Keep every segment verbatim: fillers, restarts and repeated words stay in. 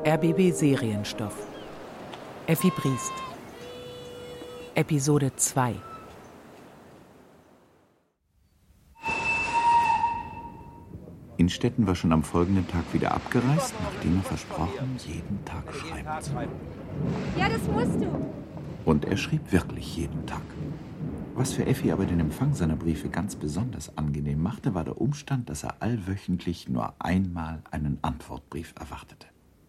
R B B Serienstoff. Effi Briest. Episode zwei. Innstetten war schon am folgenden Tag wieder abgereist, nachdem er versprochen, jeden Tag schreiben zu wollen. Ja, das musst du. Und er schrieb wirklich jeden Tag. Was für Effi aber den Empfang seiner Briefe ganz besonders angenehm machte, war der Umstand, dass er allwöchentlich nur einmal einen Antwortbrief erwartete.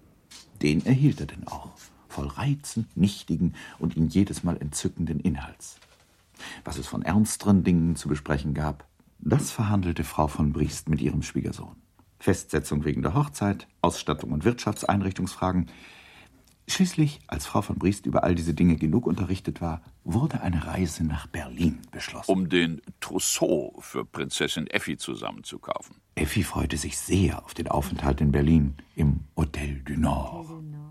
Den erhielt er denn auch, voll reizend, nichtigen und ihn jedes Mal entzückenden Inhalts. Was es von ernsteren Dingen zu besprechen gab, das verhandelte Frau von Briest mit ihrem Schwiegersohn. Festsetzung wegen der Hochzeit, Ausstattung und Wirtschaftseinrichtungsfragen. Schließlich, als Frau von Briest über all diese Dinge genug unterrichtet war, wurde eine Reise nach Berlin beschlossen. Um den Trousseau für Prinzessin Effi zusammenzukaufen. Effi freute sich sehr auf den Aufenthalt in Berlin im Hotel du Nord.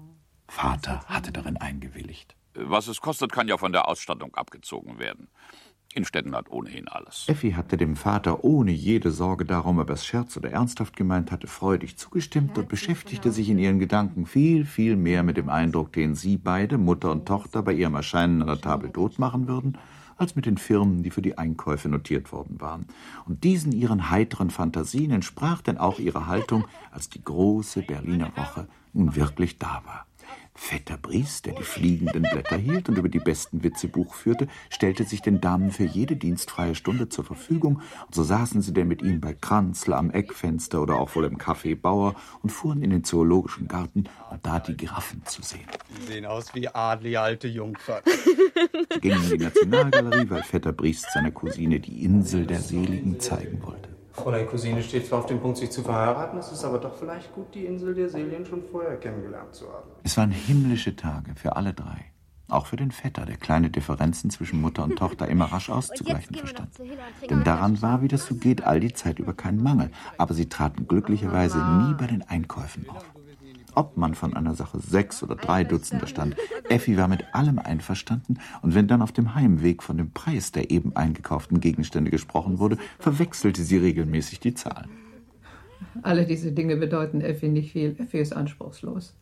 Vater hatte darin eingewilligt. Was es kostet, kann ja von der Ausstattung abgezogen werden. Innstetten hat ohnehin alles. Effi hatte dem Vater ohne jede Sorge darum, ob er es scherz oder ernsthaft gemeint hatte, freudig zugestimmt und beschäftigte sich in ihren Gedanken viel, viel mehr mit dem Eindruck, den sie beide, Mutter und Tochter, bei ihrem Erscheinen an der Table d'hôte machen würden, als mit den Firmen, die für die Einkäufe notiert worden waren. Und diesen ihren heiteren Fantasien entsprach denn auch ihre Haltung, als die große Berliner Woche nun wirklich da war. Vetter Briest, der die fliegenden Blätter hielt und über die besten Witze Buch führte, stellte sich den Damen für jede dienstfreie Stunde zur Verfügung, und so saßen sie denn mit ihm bei Kranzler am Eckfenster oder auch wohl im Café Bauer und fuhren in den Zoologischen Garten, um da die Giraffen zu sehen. Die sehen aus wie adlige alte Jungfern. Sie gingen in die Nationalgalerie, weil Vetter Briest seiner Cousine die Insel der Seligen zeigen wollte. Fräulein Cousine steht zwar auf dem Punkt, sich zu verheiraten, es ist aber doch vielleicht gut, die Insel der Seligen schon vorher kennengelernt zu haben. Es waren himmlische Tage für alle drei. Auch für den Vetter, der kleine Differenzen zwischen Mutter und Tochter immer rasch auszugleichen verstand. Denn daran war, wie das so geht, all die Zeit über kein Mangel. Aber sie traten glücklicherweise nie bei den Einkäufen auf. Ob man von einer Sache sechs oder drei Dutzender stand, Effi war mit allem einverstanden, und wenn dann auf dem Heimweg von dem Preis der eben eingekauften Gegenstände gesprochen wurde, verwechselte sie regelmäßig die Zahlen. Alle diese Dinge bedeuten Effi nicht viel. Effi ist anspruchslos.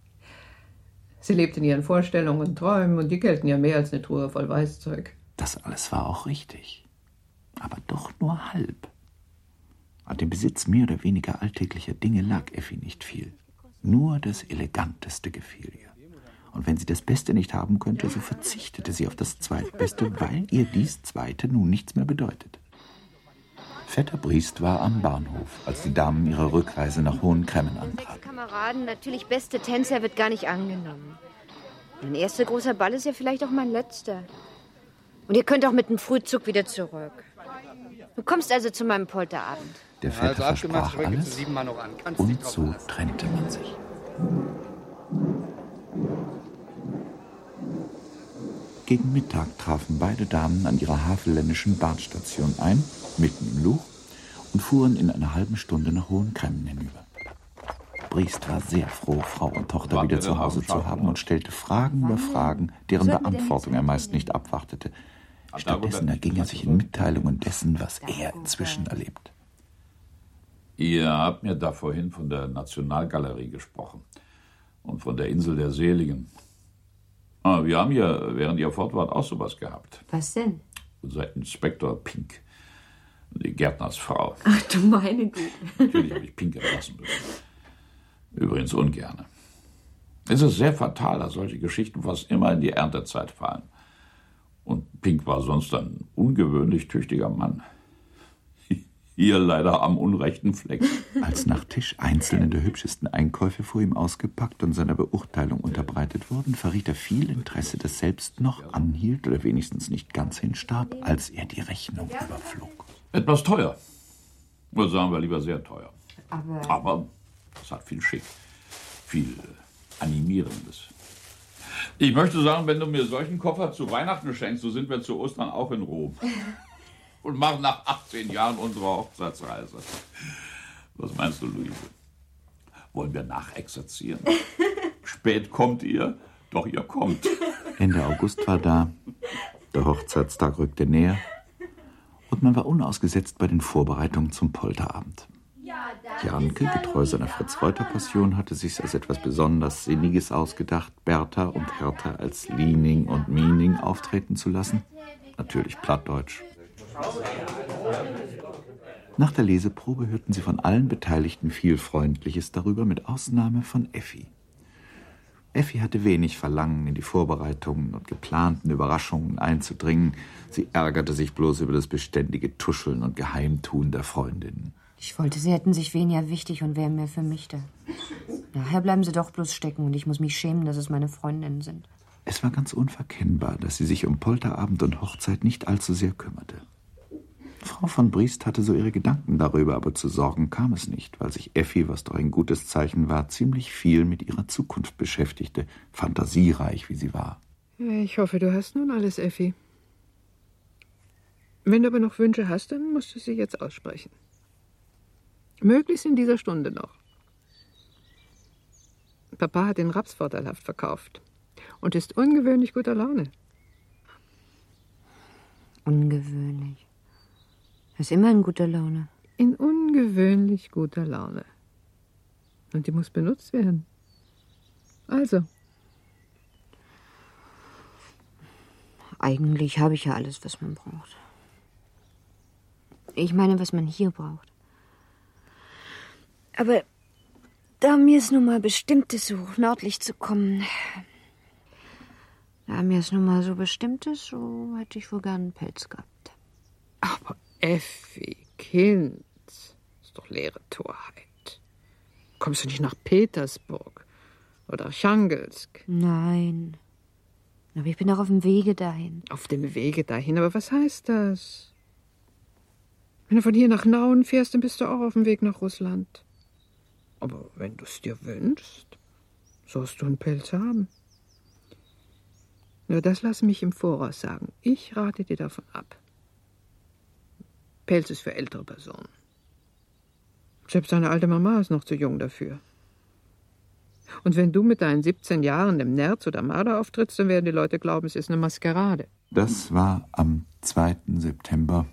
Sie lebt in ihren Vorstellungen und Träumen, und die gelten ja mehr als eine Truhe voll Weißzeug. Das alles war auch richtig, aber doch nur halb. An dem Besitz mehr oder weniger alltäglicher Dinge lag Effi nicht viel. Nur das Eleganteste gefiel ihr. Und wenn sie das Beste nicht haben könnte, so verzichtete sie auf das Zweitbeste, weil ihr dies Zweite nun nichts mehr bedeutete. Vetter Briest war am Bahnhof, als die Damen ihre Rückreise nach Hohenkremmen antraten. Sechs Kameraden, natürlich beste Tänzer, wird gar nicht angenommen. Mein erster großer Ball ist ja vielleicht auch mein letzter. Und ihr könnt auch mit dem Frühzug wieder zurück. Du kommst also zu meinem Polterabend. Der Vetter also versprach alles, und so trennte man sich. Gegen Mittag trafen beide Damen an ihrer havelländischen Bahnstation ein, mitten im Luch, und fuhren in einer halben Stunde nach Hohenkremmen hinüber. Briest war sehr froh, Frau und Tochter wieder zu Hause zu haben, und stellte Fragen über Fragen, deren Beantwortung er meist nicht abwartete. Stattdessen erging er sich in Mitteilungen dessen, was er inzwischen erlebt. Ihr habt mir da vorhin von der Nationalgalerie gesprochen und von der Insel der Seligen. Ah, wir haben ja während ihr fort wart auch sowas gehabt. Was denn? Unser Inspektor Pink, die Gärtnersfrau. Ach du meine Güte. Natürlich habe ich Pink entlassen müssen. Übrigens ungerne. Es ist sehr fatal, dass solche Geschichten fast immer in die Erntezeit fallen. Und Pink war sonst ein ungewöhnlich tüchtiger Mann. Hier leider am unrechten Fleck. Als nach Tisch einzelne der hübschesten Einkäufe vor ihm ausgepackt und seiner Beurteilung unterbreitet wurden, verriet er viel Interesse, das selbst noch anhielt oder wenigstens nicht ganz hinstarb, als er die Rechnung überflog. Etwas teuer. Oder sagen wir lieber sehr teuer. Aber, Aber es hat viel Schick, viel Animierendes. Ich möchte sagen, wenn du mir solchen Koffer zu Weihnachten schenkst, so sind wir zu Ostern auch in Rom. Und machen nach achtzehn Jahren unsere Hochzeitsreise. Was meinst du, Luise? Wollen wir nachexerzieren? Spät kommt ihr, doch ihr kommt. Ende August war da, der Hochzeitstag rückte näher und man war unausgesetzt bei den Vorbereitungen zum Polterabend. Janke, getreu seiner Fritz-Reuter-Passion, hatte sich's als etwas besonders Sinniges ausgedacht, Bertha und Hertha als Liening und Miening auftreten zu lassen. Natürlich Plattdeutsch. Nach der Leseprobe hörten sie von allen Beteiligten viel Freundliches darüber, mit Ausnahme von Effi. Effi hatte wenig Verlangen, in die Vorbereitungen und geplanten Überraschungen einzudringen. Sie ärgerte sich bloß über das beständige Tuscheln und Geheimtun der Freundinnen. Ich wollte, sie hätten sich weniger wichtig und wären mehr für mich da. Nachher bleiben sie doch bloß stecken und ich muss mich schämen, dass es meine Freundinnen sind. Es war ganz unverkennbar, dass sie sich um Polterabend und Hochzeit nicht allzu sehr kümmerte. Frau von Briest hatte so ihre Gedanken darüber, aber zu Sorgen kam es nicht, weil sich Effi, was doch ein gutes Zeichen war, ziemlich viel mit ihrer Zukunft beschäftigte, fantasiereich wie sie war. Ich hoffe, du hast nun alles, Effi. Wenn du aber noch Wünsche hast, dann musst du sie jetzt aussprechen. Möglichst in dieser Stunde noch. Papa hat den Raps vorteilhaft verkauft und ist ungewöhnlich guter Laune. Ungewöhnlich. Er ist immer in guter Laune. In ungewöhnlich guter Laune. Und die muss benutzt werden. Also. Eigentlich habe ich ja alles, was man braucht. Ich meine, was man hier braucht. Aber da mir es nun mal bestimmt ist, so nördlich zu kommen, da mir es nun mal so bestimmt ist, so hätte ich wohl gern einen Pelz gehabt. Aber Effi, Kind, ist doch leere Torheit. Kommst du nicht nach Petersburg oder Archangelsk? Nein, aber ich bin auch auf dem Wege dahin. Auf dem Wege dahin, aber was heißt das? Wenn du von hier nach Nauen fährst, dann bist du auch auf dem Weg nach Russland. Aber wenn du es dir wünschst, sollst du einen Pelz haben. Nur das lass mich im Voraus sagen. Ich rate dir davon ab. Pelz ist für ältere Personen. Selbst deine alte Mama ist noch zu jung dafür. Und wenn du mit deinen siebzehn Jahren im Nerz oder Marder auftrittst, dann werden die Leute glauben, es ist eine Maskerade. Das war am zweiten September.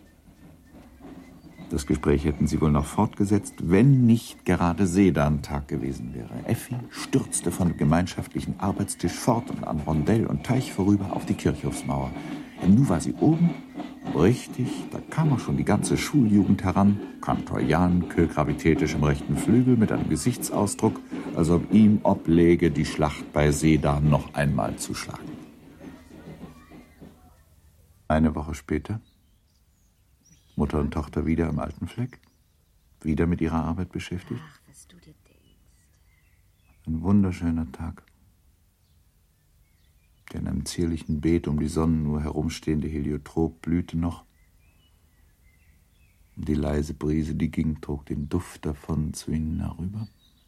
Das Gespräch hätten sie wohl noch fortgesetzt, wenn nicht gerade Sedantag gewesen wäre. Effi stürzte vom gemeinschaftlichen Arbeitstisch fort und an Rondell und Teich vorüber auf die Kirchhofsmauer. Und nun war sie oben. Richtig, da kam auch schon die ganze Schuljugend heran. Kantor Janke gravitätisch im rechten Flügel mit einem Gesichtsausdruck, als ob ihm obläge, die Schlacht bei Sedan noch einmal zu schlagen. Eine Woche später, Mutter und Tochter wieder am alten Fleck, wieder mit ihrer Arbeit beschäftigt. Ach, was du dir denkst. Ein wunderschöner Tag. Der in einem zierlichen Beet um die Sonnenuhr herumstehende Heliotrop blühte noch. Und die leise Brise, die ging, trug den Duft davon zu ihnen herüber.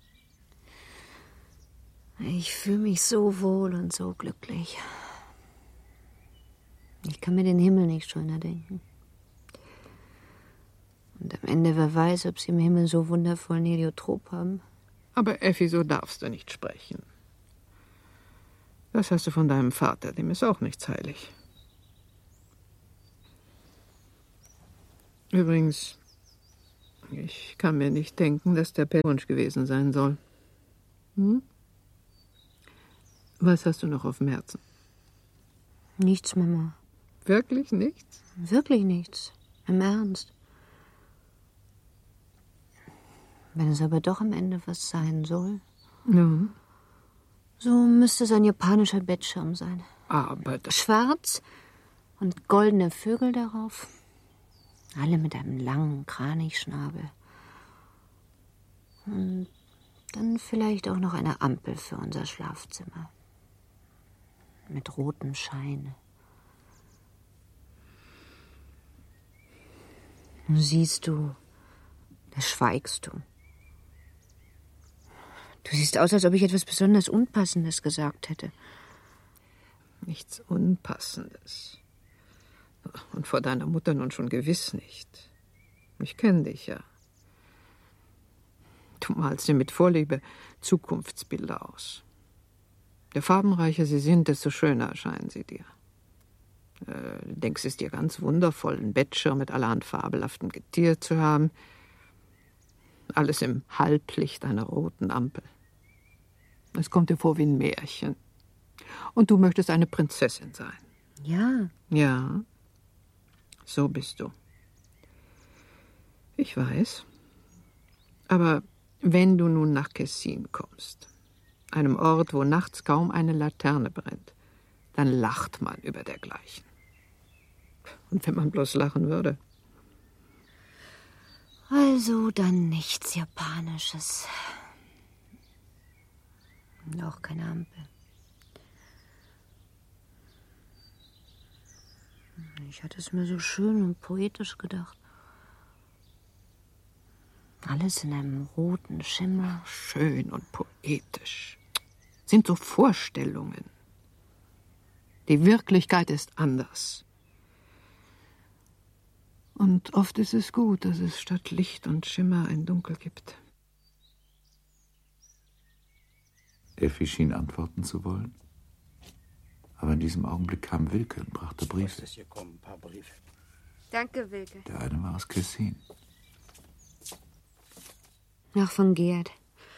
Ich fühle mich so wohl und so glücklich. Ich kann mir den Himmel nicht schöner denken. Und am Ende, wer weiß, ob sie im Himmel so wundervollen Heliotrop haben. Aber Effi, so darfst du nicht sprechen. Das hast du von deinem Vater, dem ist auch nichts heilig. Übrigens, ich kann mir nicht denken, dass der Wunsch gewesen sein soll. Hm? Was hast du noch auf dem Herzen? Nichts, Mama. Wirklich nichts? Wirklich nichts. Im Ernst. Wenn es aber doch am Ende was sein soll, Ja. so müsste es ein japanischer Bettschirm sein. Aber das... Schwarz und goldene Vögel darauf. Alle mit einem langen Kranichschnabel. Und dann vielleicht auch noch eine Ampel für unser Schlafzimmer. Mit rotem Schein. Nun siehst du, da schweigst du. Du siehst aus, als ob ich etwas besonders Unpassendes gesagt hätte. Nichts Unpassendes. Und vor deiner Mutter nun schon gewiss nicht. Ich kenne dich ja. Du malst dir mit Vorliebe Zukunftsbilder aus. Je farbenreicher sie sind, desto schöner erscheinen sie dir. Äh, du denkst es dir ganz wundervoll, einen Bettschirm mit allerhand fabelhaftem Getier zu haben. Alles im Halblicht einer roten Ampel. Es kommt dir vor wie ein Märchen. Und du möchtest eine Prinzessin sein. Ja. Ja, so bist du. Ich weiß. Aber wenn du nun nach Kessin kommst, einem Ort, wo nachts kaum eine Laterne brennt, dann lacht man über dergleichen. Und wenn man bloß lachen würde. Also dann nichts Japanisches. Und auch keine Ampel. Ich hatte es mir so schön und poetisch gedacht. Alles in einem roten Schimmer. Schön und poetisch. Sind so Vorstellungen. Die Wirklichkeit ist anders. Und oft ist es gut, dass es statt Licht und Schimmer ein Dunkel gibt. Effi schien antworten zu wollen. Aber in diesem Augenblick kam Wilke und brachte Briefe. Danke, Wilke. Der eine war aus Kessin. Ach, von Gerd.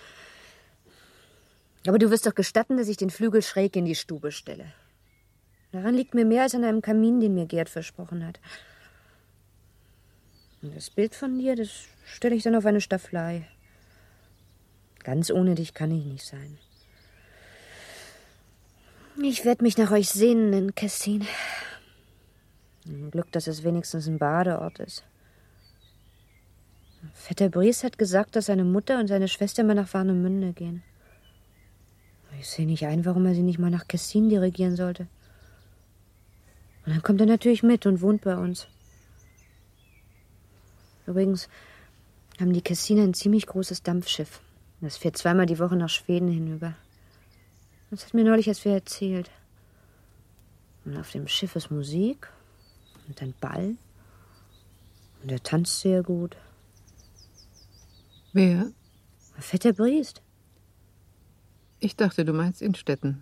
Aber du wirst doch gestatten, dass ich den Flügel schräg in die Stube stelle. Daran liegt mir mehr als an einem Kamin, den mir Gerd versprochen hat. Und das Bild von dir, das stelle ich dann auf eine Stafflei. Ganz ohne dich kann ich nicht sein. Ich werde mich nach euch sehnen in Kessin. Ein Glück, dass es wenigstens ein Badeort ist. Vetter Bries hat gesagt, dass seine Mutter und seine Schwester mal nach Warnemünde gehen. Ich sehe nicht ein, warum er sie nicht mal nach Kessin dirigieren sollte. Und dann kommt er natürlich mit und wohnt bei uns. Übrigens haben die Kessiner ein ziemlich großes Dampfschiff. Das fährt zweimal die Woche nach Schweden hinüber. Das hat mir neulich erst wer erzählt. Und auf dem Schiff ist Musik und ein Ball. Und er tanzt sehr gut. Wer? Vetter Briest. Ich dachte, du meinst Innstetten.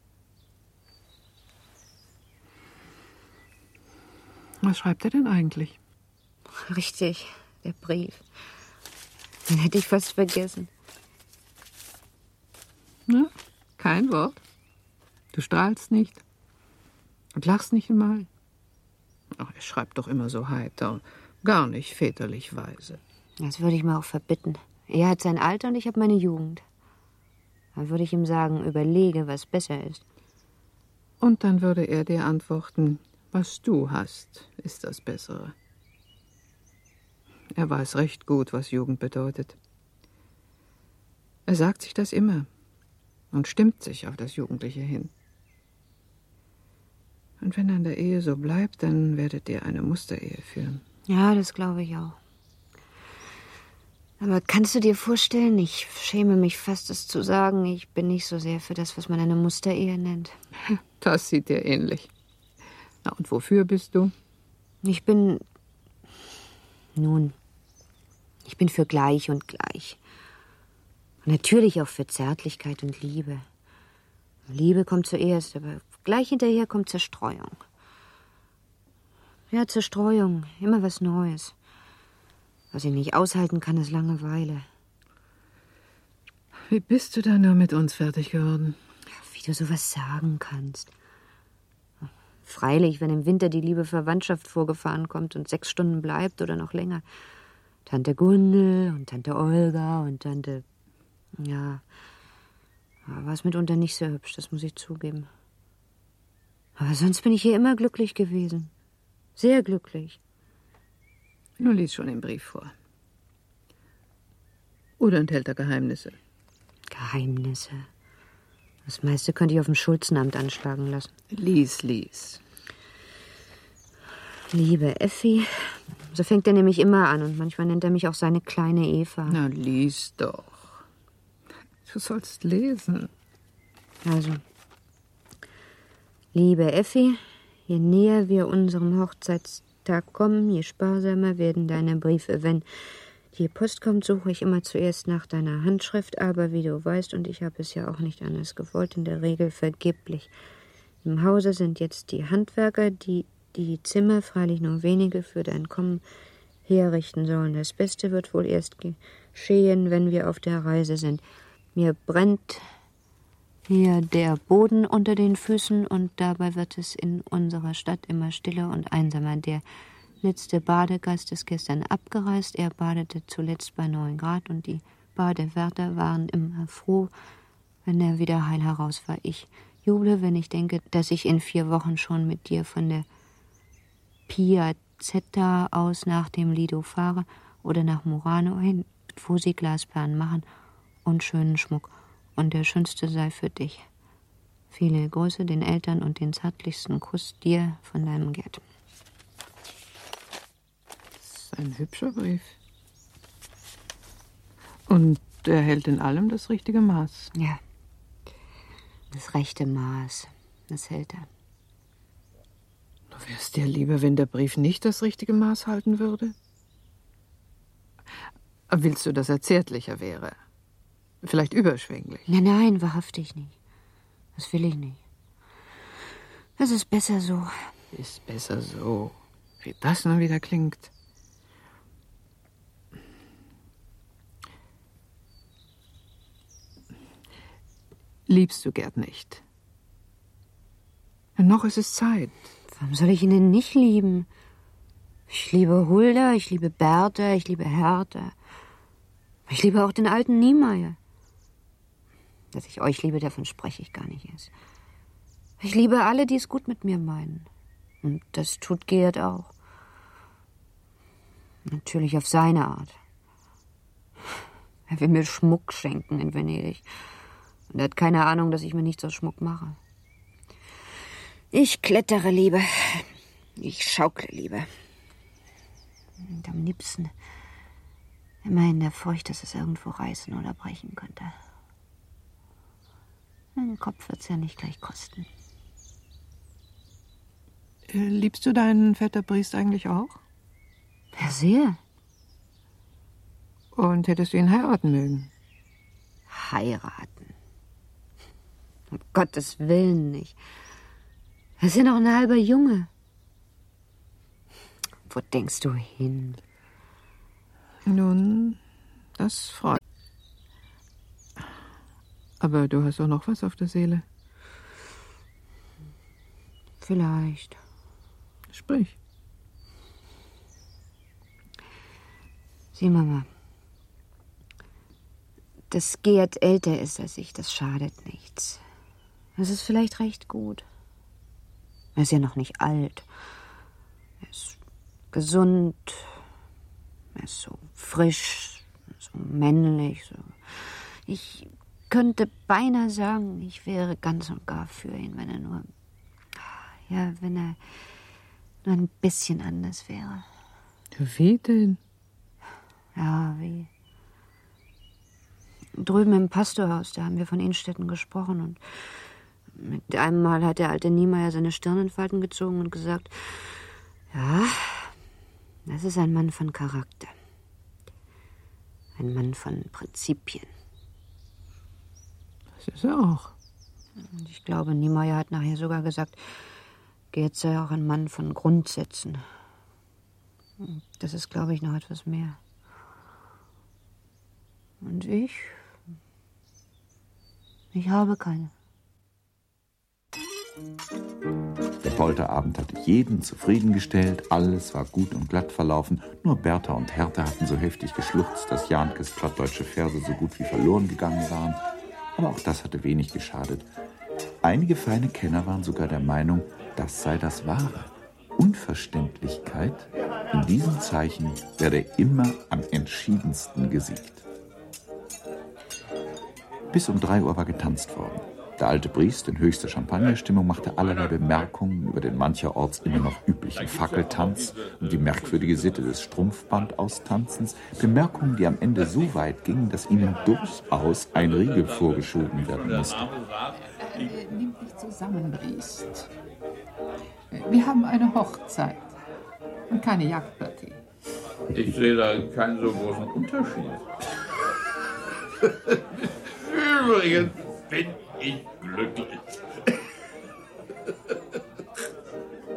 Was schreibt er denn eigentlich? Richtig, der Brief. Den hätte ich fast vergessen. Na, kein Wort. Du strahlst nicht und lachst nicht einmal. Ach, er schreibt doch immer so heiter und gar nicht väterlich weise. Das würde ich mir auch verbitten. Er hat sein Alter und ich habe meine Jugend. Dann würde ich ihm sagen, überlege, was besser ist. Und dann würde er dir antworten, was du hast, ist das Bessere. Er weiß recht gut, was Jugend bedeutet. Er sagt sich das immer und stimmt sich auf das Jugendliche hin. Und wenn an der Ehe so bleibt, dann werdet ihr eine Musterehe führen. Ja, das glaube ich auch. Aber kannst du dir vorstellen, ich schäme mich fast, es zu sagen, ich bin nicht so sehr für das, was man eine Musterehe nennt. Das sieht dir ähnlich. Na, und wofür bist du? Ich bin... Nun, ich bin für gleich und gleich. Und natürlich auch für Zärtlichkeit und Liebe. Liebe kommt zuerst, aber gleich hinterher kommt Zerstreuung. Ja, Zerstreuung, immer was Neues. Was ich nicht aushalten kann, ist Langeweile. Wie bist du da nur mit uns fertig geworden? Wie du sowas sagen kannst. Freilich, wenn im Winter die liebe Verwandtschaft vorgefahren kommt und sechs Stunden bleibt oder noch länger. Tante Gundel und Tante Olga und Tante... Ja, war es mitunter nicht so hübsch, das muss ich zugeben. Aber sonst bin ich hier immer glücklich gewesen. Sehr glücklich. Nun lies schon den Brief vor. Oder enthält er Geheimnisse? Geheimnisse? Das meiste könnte ich auf dem Schulzenamt anschlagen lassen. Lies, lies. Liebe Effi, so fängt er nämlich immer an und manchmal nennt er mich auch seine kleine Eva. Na, lies doch. Du sollst lesen. Also, liebe Effi, je näher wir unserem Hochzeitstag kommen, je sparsamer werden deine Briefe. Wenn die Post kommt, suche ich immer zuerst nach deiner Handschrift, aber wie du weißt, und ich habe es ja auch nicht anders gewollt, in der Regel vergeblich. Im Hause sind jetzt die Handwerker, die die Zimmer, freilich nur wenige, für dein Kommen herrichten sollen. Das Beste wird wohl erst geschehen, wenn wir auf der Reise sind. Mir brennt hier der Boden unter den Füßen und dabei wird es in unserer Stadt immer stiller und einsamer. Der letzte Badegast ist gestern abgereist. Er badete zuletzt bei neun Grad und die Badewärter waren immer froh, wenn er wieder heil heraus war. Ich juble, wenn ich denke, dass ich in vier Wochen schon mit dir von der Piazzetta aus nach dem Lido fahre oder nach Murano hin, wo sie Glasperlen machen und schönen Schmuck. Und der schönste sei für dich. Viele Grüße den Eltern und den zärtlichsten Kuss dir von deinem Gerd. Das ist ein hübscher Brief. Und er hält in allem das richtige Maß. Ja. Das rechte Maß, das hält er. Du wärst dir lieber, wenn der Brief nicht das richtige Maß halten würde? Willst du, dass er zärtlicher wäre? Vielleicht überschwänglich? Nein, nein, wahrhaftig nicht. Das will ich nicht. Es ist besser so. Ist besser so. Wie das nun wieder klingt. Liebst du Gerd nicht? Noch ist es Zeit. Warum soll ich ihn denn nicht lieben? Ich liebe Hulda, ich liebe Bertha, ich liebe Hertha. Ich liebe auch den alten Niemeyer. Dass ich euch liebe, davon spreche ich gar nicht erst. Ich liebe alle, die es gut mit mir meinen. Und das tut Gerd auch. Natürlich auf seine Art. Er will mir Schmuck schenken in Venedig. Und er hat keine Ahnung, dass ich mir nichts aus Schmuck mache. Ich klettere lieber. Ich schaukle lieber. Und am liebsten immer in der Furcht, dass es irgendwo reißen oder brechen könnte. Den Kopf wird's ja nicht gleich kosten. Äh, liebst du deinen Vetter Briest eigentlich auch? Ja, sehr. Und hättest du ihn heiraten mögen? Heiraten? Um Gottes Willen nicht. Er ist ja noch ein halber Junge. Wo denkst du hin? Nun, das freut mich. Aber du hast doch noch was auf der Seele. Vielleicht. Sprich. Sieh, Mama. Dass Gerd älter ist als ich, das schadet nichts. Das ist vielleicht recht gut. Er ist ja noch nicht alt. Er ist gesund. Er ist so frisch, so männlich. So. Ich könnte beinahe sagen, ich wäre ganz und gar für ihn, wenn er nur, ja, wenn er nur ein bisschen anders wäre. Wie denn? Ja, wie? Drüben im Pastorhaus, da haben wir von Innstetten gesprochen und mit einem Mal hat der alte Niemeyer seine Stirn in Falten gezogen und gesagt, ja, das ist ein Mann von Charakter. Ein Mann von Prinzipien. Das ist er auch. Und ich glaube, Niemeyer hat nachher sogar gesagt, Gerd sei auch ein Mann von Grundsätzen. Das ist, glaube ich, noch etwas mehr. Und ich? Ich habe keine. Der Polterabend hatte jeden zufriedengestellt, alles war gut und glatt verlaufen, nur Bertha und Hertha hatten so heftig geschluchzt, dass Jankes plattdeutsche Verse so gut wie verloren gegangen waren. Aber auch das hatte wenig geschadet. Einige feine Kenner waren sogar der Meinung, das sei das Wahre. Unverständlichkeit, in diesem Zeichen werde immer am entschiedensten gesiegt. Bis um drei Uhr war getanzt worden. Der alte Briest in höchster Champagnerstimmung machte allerlei Bemerkungen über den mancherorts immer noch üblichen Fackeltanz und die merkwürdige Sitte des Strumpfbandaustanzens. Bemerkungen, die am Ende so weit gingen, dass ihnen durchaus ein Riegel vorgeschoben werden musste. Äh, nimm dich zusammen, Briest. Wir haben eine Hochzeit und keine Jagdpartie. Ich sehe da keinen so großen Unterschied. Übrigens bin ich glücklich.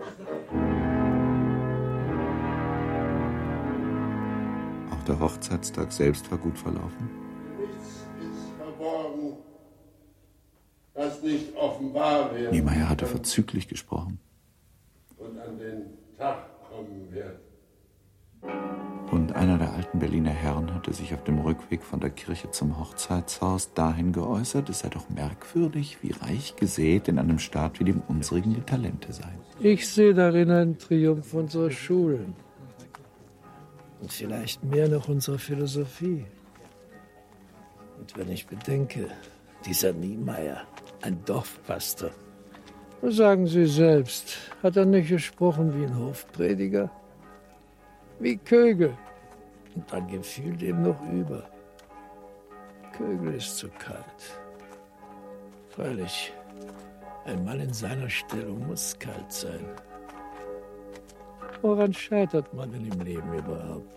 Auch der Hochzeitstag Hochzeitstag selbst war gut verlaufen? Nichts ist verborgen, das nicht offenbar wird. Niemeyer hatte vorzüglich gesprochen. Und an den Tag kommen wird. Und einer der alten Berliner Herren hatte sich auf dem Rückweg von der Kirche zum Hochzeitshaus dahin geäußert, es sei doch merkwürdig, wie reich gesät in einem Staat wie dem unsrigen die Talente seien. Ich sehe darin einen Triumph unserer Schulen. Und vielleicht mehr noch unserer Philosophie. Und wenn ich bedenke, dieser Niemeyer, ein Dorfpastor, was sagen Sie selbst, hat er nicht gesprochen wie ein Hofprediger? Wie Kögel. Und dann gefiel dem noch über. Kögel ist zu kalt. Freilich, ein Mann in seiner Stellung muss kalt sein. Woran scheitert man denn im Leben überhaupt?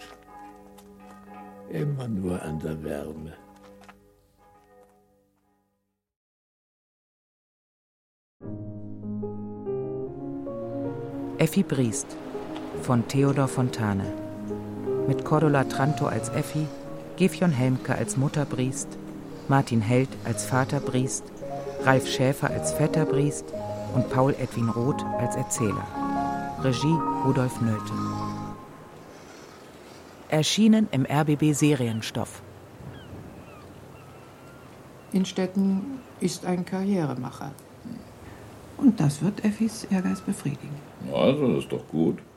Immer nur an der Wärme. Effi Briest von Theodor Fontane. Mit Cordula Tranto als Effi, Gefjon Helmke als Mutter Briest, Martin Held als Vater Briest, Ralf Schäfer als Vetter Briest und Paul Edwin Roth als Erzähler. Regie Rudolf Nöthe. Erschienen im R B B Serienstoff. Innstetten ist ein Karrieremacher. Und das wird Effis Ehrgeiz befriedigen. Also, das ist doch gut.